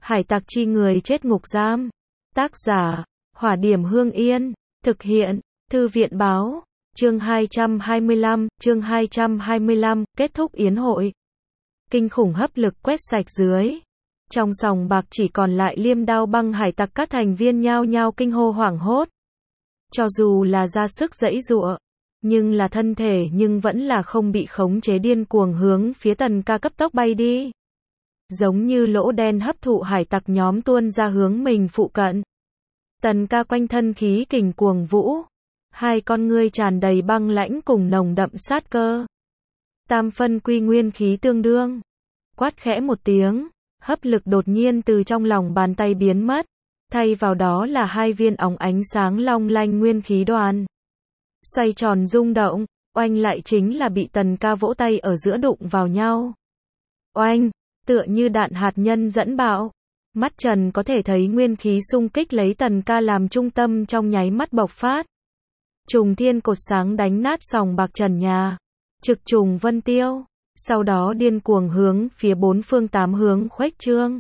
Hải tặc chi người chết ngục giam. Tác giả, Hỏa Điểm Hương Yên. Thực hiện, Thư viện báo. Chương 225, kết thúc yến hội. Kinh khủng hấp lực quét sạch dưới. Trong sòng bạc chỉ còn lại Liêm Đao Băng hải tặc, các thành viên nhao nhao kinh hô hoảng hốt. Cho dù là ra sức giãy giụa, nhưng là thân thể nhưng vẫn là không bị khống chế, điên cuồng hướng phía Tần Ca cấp tốc bay đi. Giống như lỗ đen hấp thụ hải tặc nhóm tuôn ra hướng mình phụ cận. Tần Ca quanh thân khí kình cuồng vũ, hai con ngươi tràn đầy băng lãnh cùng nồng đậm sát cơ. Tam phân quy nguyên khí tương đương. Quát khẽ một tiếng, hấp lực đột nhiên từ trong lòng bàn tay biến mất, thay vào đó là hai viên óng ánh sáng long lanh nguyên khí đoàn. Xoay tròn rung động, oanh lại chính là bị Tần Ca vỗ tay ở giữa đụng vào nhau. Oanh, tựa như đạn hạt nhân dẫn bạo. Mắt Trần có thể thấy nguyên khí xung kích lấy Tần Ca làm trung tâm trong nháy mắt bộc phát. Trùng thiên cột sáng đánh nát sòng bạc trần nhà. Trực trùng vân tiêu. Sau đó điên cuồng hướng phía bốn phương tám hướng khuếch trương.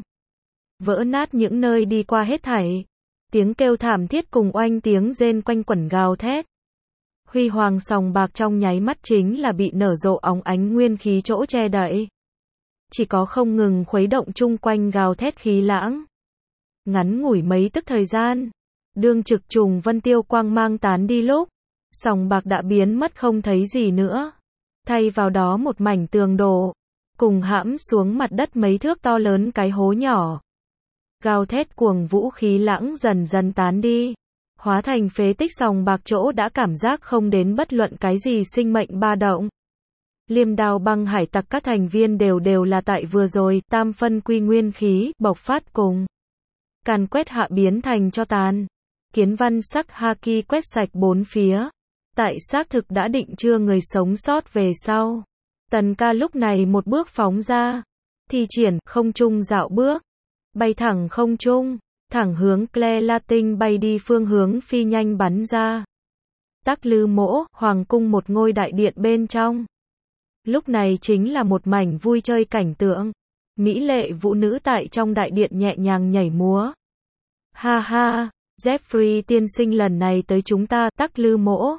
Vỡ nát những nơi đi qua hết thảy. Tiếng kêu thảm thiết cùng oanh tiếng rên quanh quẩn gào thét. Huy hoàng sòng bạc trong nháy mắt chính là bị nở rộ óng ánh nguyên khí chỗ che đậy. Chỉ có không ngừng khuấy động chung quanh gào thét khí lãng. Ngắn ngủi mấy tức thời gian, đương trực trùng vân tiêu quang mang tán đi lúc, sòng bạc đã biến mất không thấy gì nữa. Thay vào đó một mảnh tường đổ, cùng hãm xuống mặt đất mấy thước to lớn cái hố nhỏ. Gào thét cuồng vũ khí lãng dần dần tán đi, hóa thành phế tích, sòng bạc chỗ đã cảm giác không đến bất luận cái gì sinh mệnh ba động. Liêm Đao Băng hải tặc các thành viên đều là tại vừa rồi, tam phân quy nguyên khí bộc phát cùng càn quét hạ biến thành cho tàn. Kiến văn sắc haki quét sạch bốn phía. Tại xác thực đã định chưa người sống sót về sau. Tần Ca lúc này một bước phóng ra, thi triển không trung dạo bước, bay thẳng không trung, thẳng hướng Cle Latin bay đi, phương hướng phi nhanh bắn ra. Tắc Lư Mỗ, hoàng cung một ngôi đại điện bên trong. Lúc này chính là một mảnh vui chơi cảnh tượng. Mỹ lệ vũ nữ tại trong đại điện nhẹ nhàng nhảy múa. Ha ha, Jeffrey tiên sinh lần này tới chúng ta, Tắc Lư Mỗ.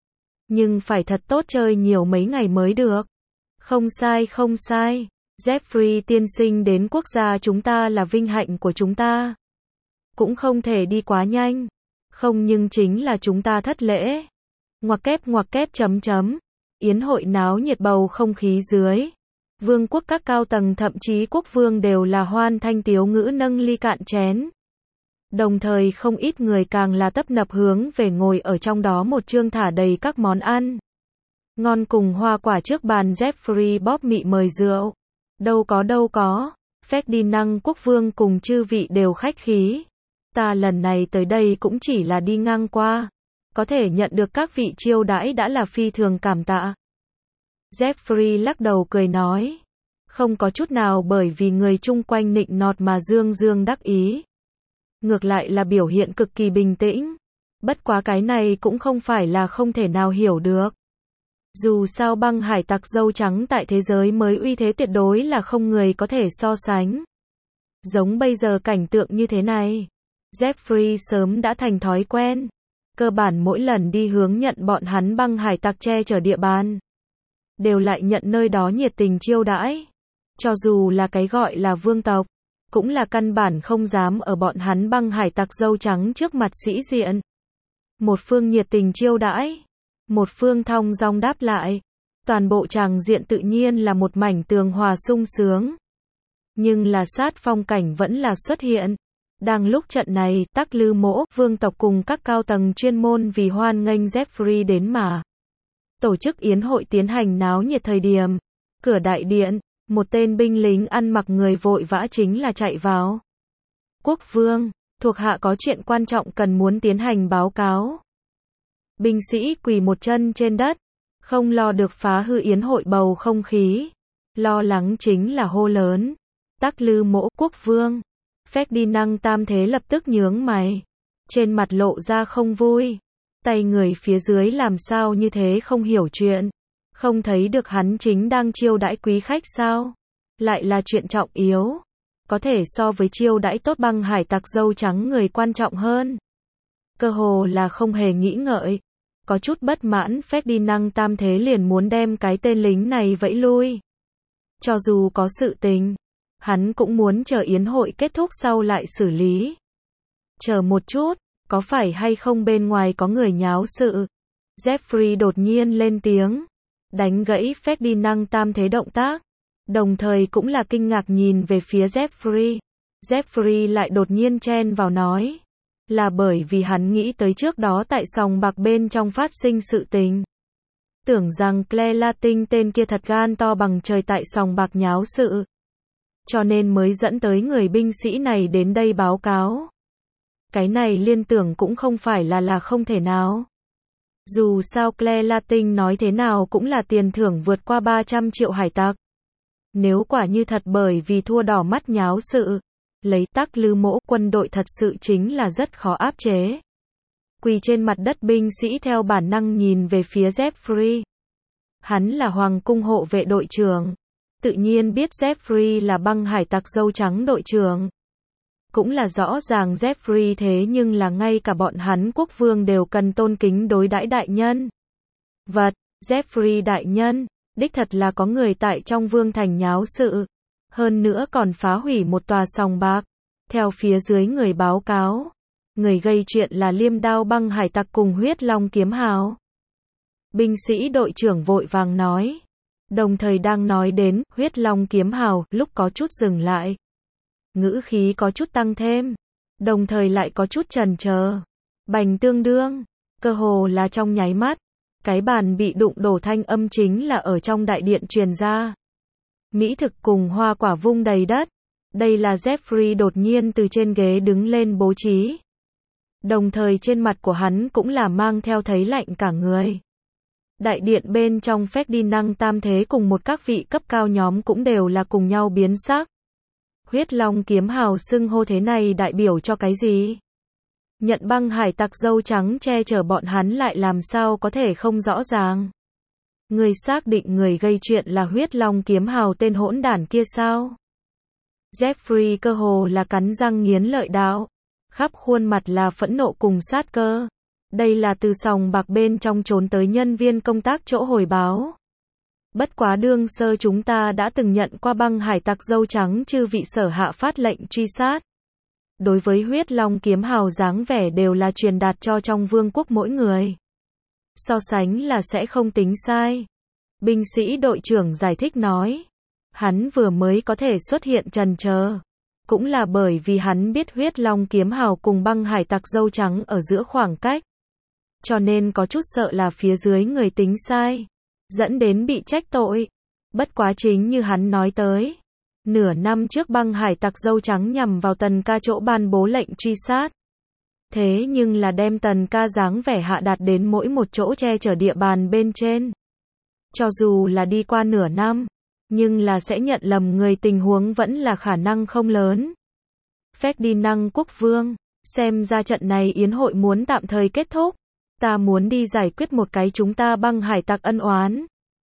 Nhưng phải thật tốt chơi nhiều mấy ngày mới được. Không sai không sai, Jeffrey tiên sinh đến quốc gia chúng ta là vinh hạnh của chúng ta. Cũng không thể đi quá nhanh. Không nhưng chính là chúng ta thất lễ. Ngoặc kép chấm. Yến hội náo nhiệt, bầu không khí dưới. Vương quốc các cao tầng thậm chí quốc vương đều là hoan thanh tiếu ngữ nâng ly cạn chén. Đồng thời không ít người càng là tấp nập hướng về ngồi ở trong đó một chương thả đầy các món ăn ngon cùng hoa quả trước bàn. Jeffrey bóp mị mời rượu. Đâu có. Ferdinand quốc vương cùng chư vị đều khách khí. Ta lần này tới đây cũng chỉ là đi ngang qua. Có thể nhận được các vị chiêu đãi đã là phi thường cảm tạ. Jeffrey lắc đầu cười nói. Không có chút nào bởi vì người chung quanh nịnh nọt mà dương đắc ý. Ngược lại là biểu hiện cực kỳ bình tĩnh. Bất quá cái này cũng không phải là không thể nào hiểu được. Dù sao băng hải tặc dâu trắng tại thế giới mới uy thế tuyệt đối là không người có thể so sánh. Giống bây giờ cảnh tượng như thế này, Jeffrey sớm đã thành thói quen. Cơ bản mỗi lần đi hướng nhận bọn hắn băng hải tặc che chở địa bàn, đều lại nhận nơi đó nhiệt tình chiêu đãi. Cho dù là cái gọi là vương tộc, cũng là căn bản không dám ở bọn hắn băng hải tặc dâu trắng trước mặt sĩ diện. Một phương nhiệt tình chiêu đãi, một phương thong dong đáp lại. Toàn bộ tràng diện tự nhiên là một mảnh tường hòa sung sướng. Nhưng là sát phong cảnh vẫn là xuất hiện. Đang lúc trận này, Tắc Lư Mỗ, vương tộc cùng các cao tầng chuyên môn vì hoan nghênh Jeffrey đến mà tổ chức yến hội tiến hành náo nhiệt thời điểm. Cửa đại điện, một tên binh lính ăn mặc người vội vã chính là chạy vào. Quốc vương, thuộc hạ có chuyện quan trọng cần muốn tiến hành báo cáo. Binh sĩ quỳ một chân trên đất, không lo được phá hư yến hội bầu không khí. Lo lắng chính là hô lớn. Tắc Lư Mỗ, quốc vương. Ferdinand tam thế lập tức nhướng mày. Trên mặt lộ ra không vui. Tay người phía dưới làm sao như thế không hiểu chuyện. Không thấy được hắn chính đang chiêu đãi quý khách sao? Lại là chuyện trọng yếu. có thể so với chiêu đãi tốt băng hải tặc dâu trắng người quan trọng hơn. Cơ hồ là không hề nghĩ ngợi. Có chút bất mãn, Ferdinand Tam Thế liền muốn đem cái tên lính này vẫy lui. Cho dù có sự tình, hắn cũng muốn chờ yến hội kết thúc sau lại xử lý. Chờ một chút, có phải hay không bên ngoài có người nháo sự? Jeffrey đột nhiên lên tiếng, đánh gãy Ferdinand Tam Thế động tác, đồng thời cũng là kinh ngạc nhìn về phía Jeffrey. Jeffrey lại đột nhiên chen vào nói, là bởi vì hắn nghĩ tới trước đó tại sòng bạc bên trong phát sinh sự tình. Tưởng rằng Claire Latin tên kia thật gan to bằng trời tại sòng bạc nháo sự. Cho nên mới dẫn tới người binh sĩ này đến đây báo cáo. Cái này liên tưởng cũng không phải là không thể nào. Dù sao Claire Latin nói thế nào cũng là tiền thưởng vượt qua 300 triệu hải tặc. Nếu quả như thật bởi vì thua đỏ mắt nháo sự, lấy Tắc Lư Mỗ quân đội thật sự chính là rất khó áp chế. Quỳ trên mặt đất binh sĩ theo bản năng nhìn về phía Jeffrey. Hắn là Hoàng cung hộ vệ đội trưởng. Tự nhiên biết Jeffrey là băng hải tặc dâu trắng đội trưởng. Cũng là rõ ràng Jeffrey thế nhưng là ngay cả bọn hắn quốc vương đều cần tôn kính đối đãi đại nhân. Vật, Jeffrey đại nhân, đích thật là có người tại trong vương thành nháo sự. Hơn nữa còn phá hủy một tòa sòng bạc. Theo phía dưới người báo cáo, người gây chuyện là Liêm Đao băng hải tặc cùng Huyết Long kiếm hào. Binh sĩ đội trưởng vội vàng nói. Đồng thời đang nói đến Huyết Long kiếm hào, lúc có chút dừng lại. Ngữ khí có chút tăng thêm. Đồng thời lại có chút chần chờ. Bành tương đương. Cơ hồ là trong nháy mắt. Cái bàn bị đụng đổ thanh âm chính là ở trong đại điện truyền ra. Mỹ thực cùng hoa quả vung đầy đất. Đây là Jeffrey đột nhiên từ trên ghế đứng lên bố trí. Đồng thời trên mặt của hắn cũng là mang theo thấy lạnh cả người. Đại điện bên trong Ferdinand Tam Thế cùng một các vị cấp cao nhóm cũng đều là cùng nhau biến sắc. Huyết Long kiếm hào xưng hô thế này đại biểu cho cái gì? Nhận băng hải tặc dâu trắng che chở bọn hắn lại làm sao có thể không rõ ràng? Người xác định người gây chuyện là Huyết Long kiếm hào tên hỗn đản kia sao? Jeffrey cơ hồ là cắn răng nghiến lợi đạo. Khắp khuôn mặt là phẫn nộ cùng sát cơ. Đây là từ sòng bạc bên trong trốn tới nhân viên công tác chỗ hồi báo. Bất quá đương sơ chúng ta đã từng nhận qua băng hải tặc dâu trắng chư vị sở hạ phát lệnh truy sát. Đối với Huyết Long kiếm hào dáng vẻ đều là truyền đạt cho trong vương quốc mỗi người. So sánh là sẽ không tính sai. Binh sĩ đội trưởng giải thích nói. Hắn vừa mới có thể xuất hiện chần chờ. Cũng là bởi vì hắn biết Huyết Long kiếm hào cùng băng hải tặc dâu trắng ở giữa khoảng cách. Cho nên có chút sợ là phía dưới người tính sai. Dẫn đến bị trách tội. Bất quá chính như hắn nói tới. Nửa năm trước băng hải tặc dâu trắng nhằm vào Tần Ca chỗ ban bố lệnh truy sát. Thế nhưng là đem Tần Ca dáng vẻ hạ đạt đến mỗi một chỗ che chở địa bàn bên trên. Cho dù là đi qua nửa năm, nhưng là sẽ nhận lầm người tình huống vẫn là khả năng không lớn. Ferdinand quốc vương, xem ra trận này yến hội muốn tạm thời kết thúc. Ta muốn đi giải quyết một cái chúng ta băng hải tặc ân oán.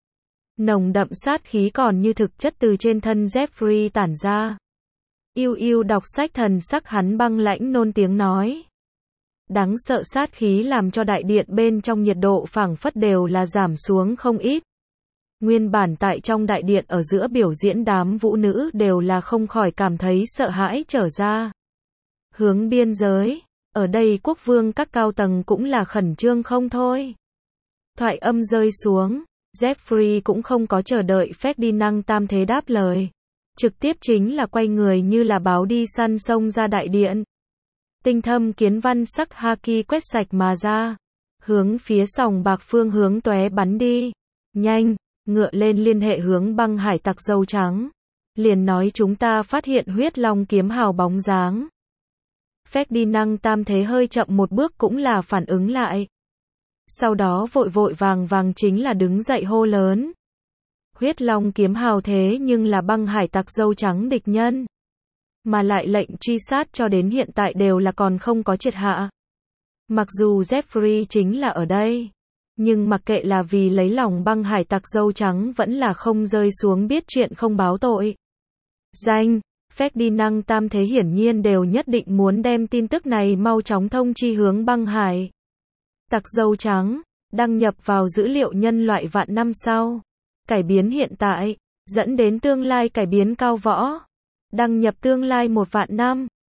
Nồng đậm sát khí còn như thực chất từ trên thân Jeffrey tản ra. Yêu yêu đọc sách thần sắc hắn băng lãnh nôn tiếng nói. Đáng sợ sát khí làm cho đại điện bên trong nhiệt độ phảng phất đều là giảm xuống không ít. Nguyên bản tại trong đại điện ở giữa biểu diễn đám vũ nữ đều là không khỏi cảm thấy sợ hãi trở ra. Hướng biên giới, ở đây quốc vương các cao tầng cũng là khẩn trương không thôi. Thoại âm rơi xuống, Jeffrey cũng không có chờ đợi Ferdinand Tam Thế đáp lời. Trực tiếp chính là quay người như là báo đi săn xông ra đại điện. Tinh thâm kiến văn sắc haki quét sạch mà ra. Hướng phía sòng bạc phương hướng tóe bắn đi. Nhanh, ngựa lên liên hệ hướng băng hải tặc dâu trắng. Liền nói chúng ta phát hiện Huyết Long kiếm hào bóng dáng. Ferdinand Tam Thế hơi chậm một bước cũng là phản ứng lại. Sau đó vội vội vàng vàng chính là đứng dậy hô lớn. Huyết Long kiếm hào thế nhưng là băng hải tặc dâu trắng địch nhân. Mà lại lệnh truy sát cho đến hiện tại đều là còn không có triệt hạ. Mặc dù Jeffrey chính là ở đây. Nhưng mặc kệ là vì lấy lòng băng hải tặc dâu trắng vẫn là không rơi xuống biết chuyện không báo tội. Danh, Ferdinand Tam Thế hiển nhiên đều nhất định muốn đem tin tức này mau chóng thông chi hướng băng hải tặc dâu trắng, đăng nhập vào dữ liệu nhân loại vạn năm sau. Cải biến hiện tại, dẫn đến tương lai cải biến cao võ. Đăng nhập tương lai 1 vạn năm.